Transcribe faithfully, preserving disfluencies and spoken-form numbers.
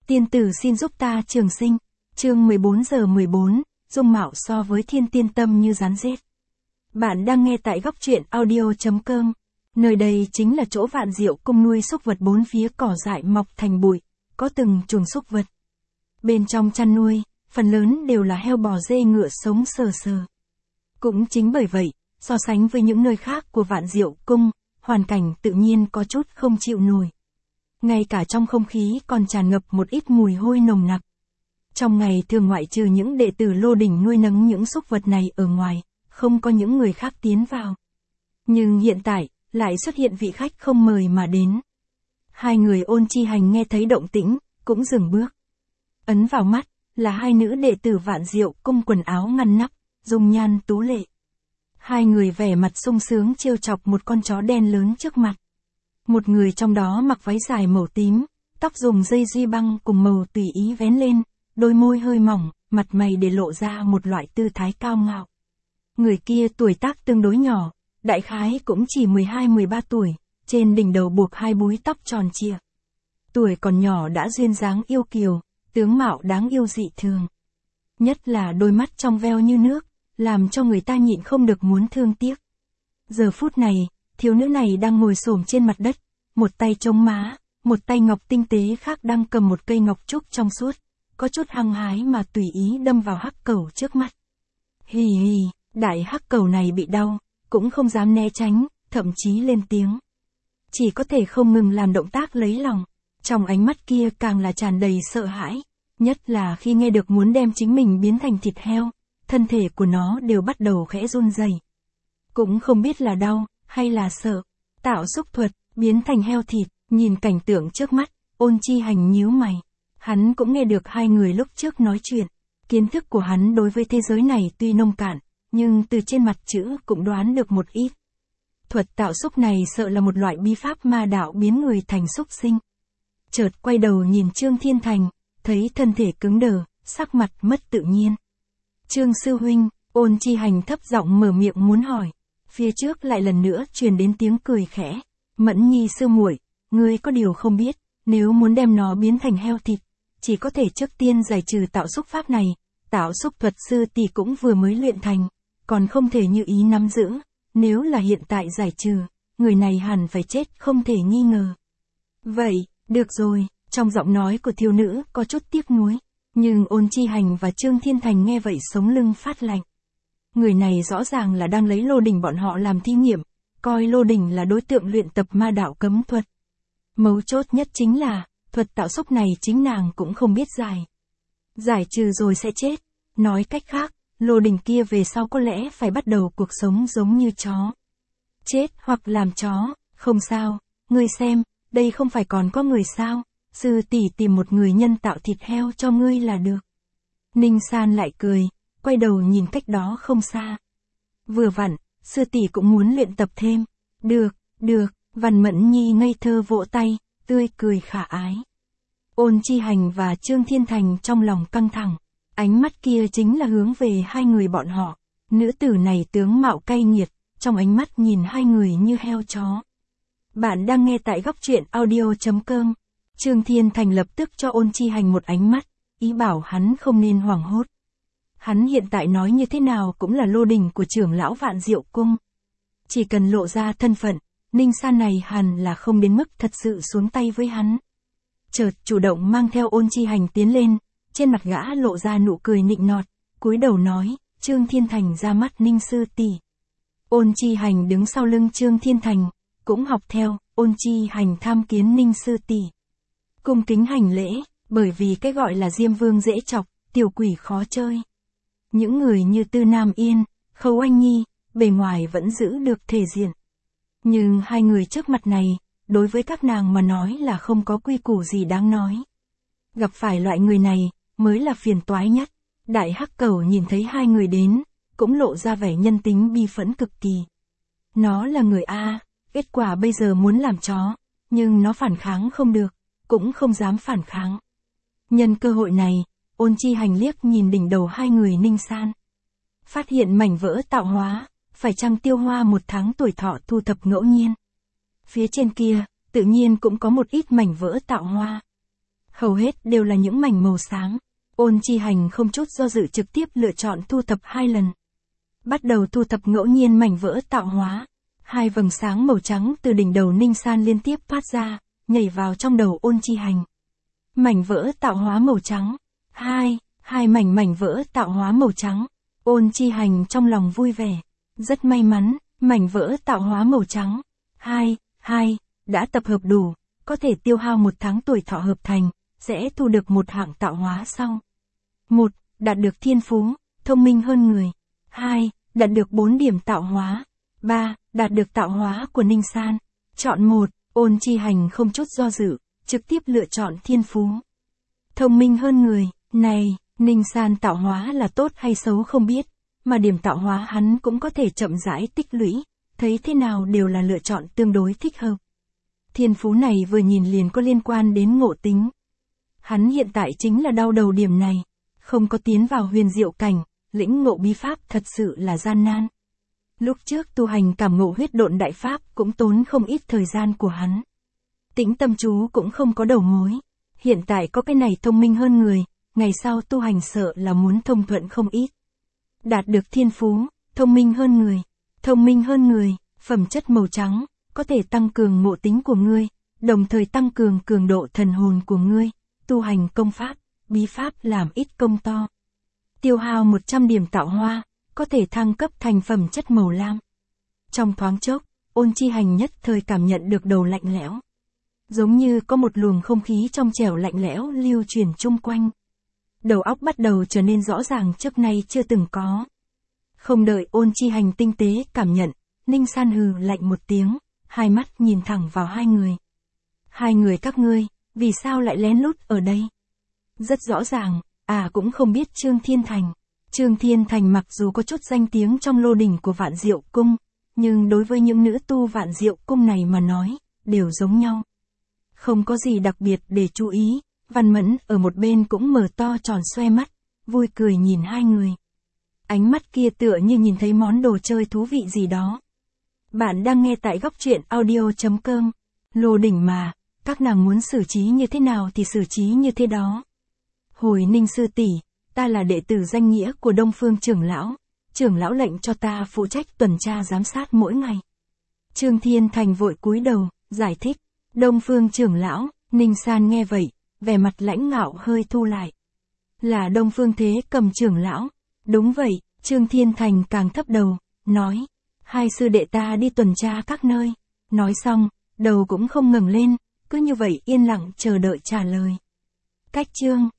Tiên tử xin giúp ta trường sinh. Chương mười bốn giờ mười bốn, dung mạo so với thiên tiên tâm như rắn rết. Bạn đang nghe tại góc truyện audio chấm com. Nơi đây chính là chỗ Vạn Diệu Cung nuôi súc vật, bốn phía cỏ dại mọc thành bụi, có từng chuồng súc vật. Bên trong chăn nuôi, phần lớn đều là heo bò dê ngựa sống sờ sờ. Cũng chính bởi vậy, so sánh với những nơi khác của Vạn Diệu Cung, hoàn cảnh tự nhiên có chút không chịu nổi. Ngay cả trong không khí còn tràn ngập một ít mùi hôi nồng nặc. Trong ngày thường ngoại trừ những đệ tử Lô Đỉnh nuôi nấng những súc vật này ở ngoài, không có những người khác tiến vào. Nhưng hiện tại, lại xuất hiện vị khách không mời mà đến. Hai người Ôn Chi Hành nghe thấy động tĩnh, cũng dừng bước. Ấn vào mắt, là hai nữ đệ tử Vạn Diệu Cung quần áo ngăn nắp, dung nhan tú lệ. Hai người vẻ mặt sung sướng trêu chọc một con chó đen lớn trước mặt. Một người trong đó mặc váy dài màu tím, tóc dùng dây duy băng cùng màu tùy ý vén lên, đôi môi hơi mỏng, mặt mày để lộ ra một loại tư thái cao ngạo. Người kia tuổi tác tương đối nhỏ, đại khái cũng chỉ mười hai mười ba tuổi, trên đỉnh đầu buộc hai búi tóc tròn trịa. Tuổi còn nhỏ đã duyên dáng yêu kiều, tướng mạo đáng yêu dị thường. Nhất là đôi mắt trong veo như nước, làm cho người ta nhịn không được muốn thương tiếc. Giờ phút này, thiếu nữ này đang ngồi xổm trên mặt đất, một tay chống má, một tay ngọc tinh tế khác đang cầm một cây ngọc trúc trong suốt, có chút hăng hái mà tùy ý đâm vào hắc cẩu trước mắt. Hì hì, đại hắc cẩu này bị đau, cũng không dám né tránh, thậm chí lên tiếng. Chỉ có thể không ngừng làm động tác lấy lòng, trong ánh mắt kia càng là tràn đầy sợ hãi, nhất là khi nghe được muốn đem chính mình biến thành thịt heo, thân thể của nó đều bắt đầu khẽ run rẩy. Cũng không biết là đau, hay là sợ. Tạo xúc thuật, biến thành heo thịt, nhìn cảnh tượng trước mắt, Ôn Chi Hành nhíu mày. Hắn cũng nghe được hai người lúc trước nói chuyện. Kiến thức của hắn đối với thế giới này tuy nông cạn, nhưng từ trên mặt chữ cũng đoán được một ít. Thuật tạo xúc này sợ là một loại bí pháp ma đạo biến người thành xúc sinh. Chợt quay đầu nhìn Trương Thiên Thành, thấy thân thể cứng đờ, sắc mặt mất tự nhiên. Trương sư huynh, Ôn Chi Hành thấp giọng mở miệng muốn hỏi. Phía trước lại lần nữa truyền đến tiếng cười khẽ. Mẫn Nhi sư muội, ngươi có điều không biết, nếu muốn đem nó biến thành heo thịt, chỉ có thể trước tiên giải trừ tạo xúc pháp này. Tạo xúc thuật sư tỷ cũng vừa mới luyện thành, còn không thể như ý nắm giữ. Nếu là hiện tại giải trừ, người này hẳn phải chết không thể nghi ngờ. Vậy, được rồi, trong giọng nói của thiếu nữ có chút tiếc nuối. Nhưng Ôn Chi Hành và Trương Thiên Thành nghe vậy sống lưng phát lạnh. Người này rõ ràng là đang lấy Lô Đỉnh bọn họ làm thí nghiệm, coi Lô Đỉnh là đối tượng luyện tập ma đạo cấm thuật. Mấu chốt nhất chính là, thuật tạo xúc này chính nàng cũng không biết giải. Giải trừ rồi sẽ chết. Nói cách khác, Lô Đỉnh kia về sau có lẽ phải bắt đầu cuộc sống giống như chó. Chết hoặc làm chó, không sao, ngươi xem, đây không phải còn có người sao, sư tỷ tìm một người nhân tạo thịt heo cho ngươi là được. Ninh San lại cười, quay đầu nhìn cách đó không xa. Vừa vặn, sư tỷ cũng muốn luyện tập thêm. Được, được, Văn Mẫn Nhi ngây thơ vỗ tay, tươi cười khả ái. Ôn Chi Hành và Trương Thiên Thành trong lòng căng thẳng, ánh mắt kia chính là hướng về hai người bọn họ. Nữ tử này tướng mạo cay nghiệt, trong ánh mắt nhìn hai người như heo chó. Bạn đang nghe tại góc truyện audio chấm com. Trương Thiên Thành lập tức cho Ôn Chi Hành một ánh mắt, ý bảo hắn không nên hoảng hốt. Hắn hiện tại nói như thế nào cũng là Lô Đỉnh của trưởng lão Vạn Diệu Cung. Chỉ cần lộ ra thân phận, Ninh San này hẳn là không đến mức thật sự xuống tay với hắn. Chợt chủ động mang theo Ôn Chi Hành tiến lên, trên mặt gã lộ ra nụ cười nịnh nọt, cúi đầu nói, Trương Thiên Thành ra mắt Ninh sư tỷ. Ôn Chi Hành đứng sau lưng Trương Thiên Thành, cũng học theo, Ôn Chi Hành tham kiến Ninh sư tỷ. Cung kính hành lễ, bởi vì cái gọi là Diêm Vương dễ chọc, tiểu quỷ khó chơi. Những người như Tư Nam Yên, Khâu Anh Nhi, bề ngoài vẫn giữ được thể diện. Nhưng hai người trước mặt này, đối với các nàng mà nói là không có quy củ gì đáng nói. Gặp phải loại người này, mới là phiền toái nhất. Đại hắc cẩu nhìn thấy hai người đến, cũng lộ ra vẻ nhân tính bi phẫn cực kỳ. Nó là người A, kết quả bây giờ muốn làm chó, nhưng nó phản kháng không được, cũng không dám phản kháng. Nhân cơ hội này, Ôn Chi Hành liếc nhìn đỉnh đầu hai người Ninh San. Phát hiện mảnh vỡ tạo hóa, phải chăng tiêu hoa một tháng tuổi thọ thu thập ngẫu nhiên. Phía trên kia, tự nhiên cũng có một ít mảnh vỡ tạo hoa. hầu hết đều là những mảnh màu sáng. Ôn Chi Hành không chút do dự trực tiếp lựa chọn thu thập hai lần. Bắt đầu thu thập ngẫu nhiên mảnh vỡ tạo hóa. Hai vầng sáng màu trắng từ đỉnh đầu Ninh San liên tiếp phát ra, nhảy vào trong đầu Ôn Chi Hành. Mảnh vỡ tạo hóa màu trắng. Hai, hai mảnh mảnh vỡ tạo hóa màu trắng. Ôn Chi Hành trong lòng vui vẻ. Rất may mắn, mảnh vỡ tạo hóa màu trắng. Hai, hai, đã tập hợp đủ, có thể tiêu hao một tháng tuổi thọ hợp thành, sẽ thu được một hạng tạo hóa sau. Một, đạt được thiên phú, thông minh hơn người. Hai, đạt được bốn điểm tạo hóa. Ba, đạt được tạo hóa của Ninh San. Chọn một, Ôn Chi Hành không chút do dự, trực tiếp lựa chọn thiên phú. Thông minh hơn người, này, Ninh San tạo hóa là tốt hay xấu không biết, mà điểm tạo hóa hắn cũng có thể chậm rãi tích lũy, thấy thế nào đều là lựa chọn tương đối thích hợp. Thiên phú này vừa nhìn liền có liên quan đến ngộ tính. Hắn hiện tại chính là đau đầu điểm này, không có tiến vào huyền diệu cảnh, lĩnh ngộ bí pháp thật sự là gian nan. Lúc trước tu hành cảm ngộ huyết độn đại pháp cũng tốn không ít thời gian của hắn. Tĩnh tâm chú cũng không có đầu mối. Hiện tại có cái này thông minh hơn người, ngày sau tu hành sợ là muốn thông thuận không ít. Đạt được thiên phú, thông minh hơn người. Thông minh hơn người, phẩm chất màu trắng, có thể tăng cường ngộ tính của ngươi, đồng thời tăng cường cường độ thần hồn của ngươi, tu hành công pháp, bí pháp làm ít công to. Tiêu hao một trăm điểm tạo hóa, có thể thăng cấp thành phẩm chất màu lam. Trong thoáng chốc, Ôn Chi Hành nhất thời cảm nhận được đầu lạnh lẽo. Giống như có một luồng không khí trong trẻo lạnh lẽo lưu truyền chung quanh. Đầu óc bắt đầu trở nên rõ ràng trước nay chưa từng có. Không đợi Ôn Chi Hành tinh tế cảm nhận, Ninh San hừ lạnh một tiếng, hai mắt nhìn thẳng vào hai người. Hai người các ngươi, vì sao lại lén lút ở đây? Rất rõ ràng, à cũng không biết Trương Thiên Thành. Trương Thiên Thành mặc dù có chút danh tiếng trong lô đỉnh của Vạn Diệu Cung, nhưng đối với những nữ tu Vạn Diệu Cung này mà nói, đều giống nhau. Không có gì đặc biệt để chú ý, Văn Mẫn ở một bên cũng mở to tròn xoe mắt, vui cười nhìn hai người. Ánh mắt kia tựa như nhìn thấy món đồ chơi thú vị gì đó. Bạn đang nghe tại góc truyện audio.com. Lô đỉnh mà, các nàng muốn xử trí như thế nào thì xử trí như thế đó. Hồi Ninh sư tỷ, ta là đệ tử danh nghĩa của Đông Phương trưởng lão, trưởng lão lệnh cho ta phụ trách tuần tra giám sát mỗi ngày. Trương Thiên Thành vội cúi đầu, giải thích. Đông Phương trưởng lão, Ninh San nghe vậy, vẻ mặt lãnh ngạo hơi thu lại. Là Đông Phương Thế Cầm trưởng lão. Đúng vậy, Trương Thiên Thành càng thấp đầu, nói. Hai sư đệ ta đi tuần tra các nơi. Nói xong, đầu cũng không ngẩng lên, cứ như vậy yên lặng chờ đợi trả lời. Cách chương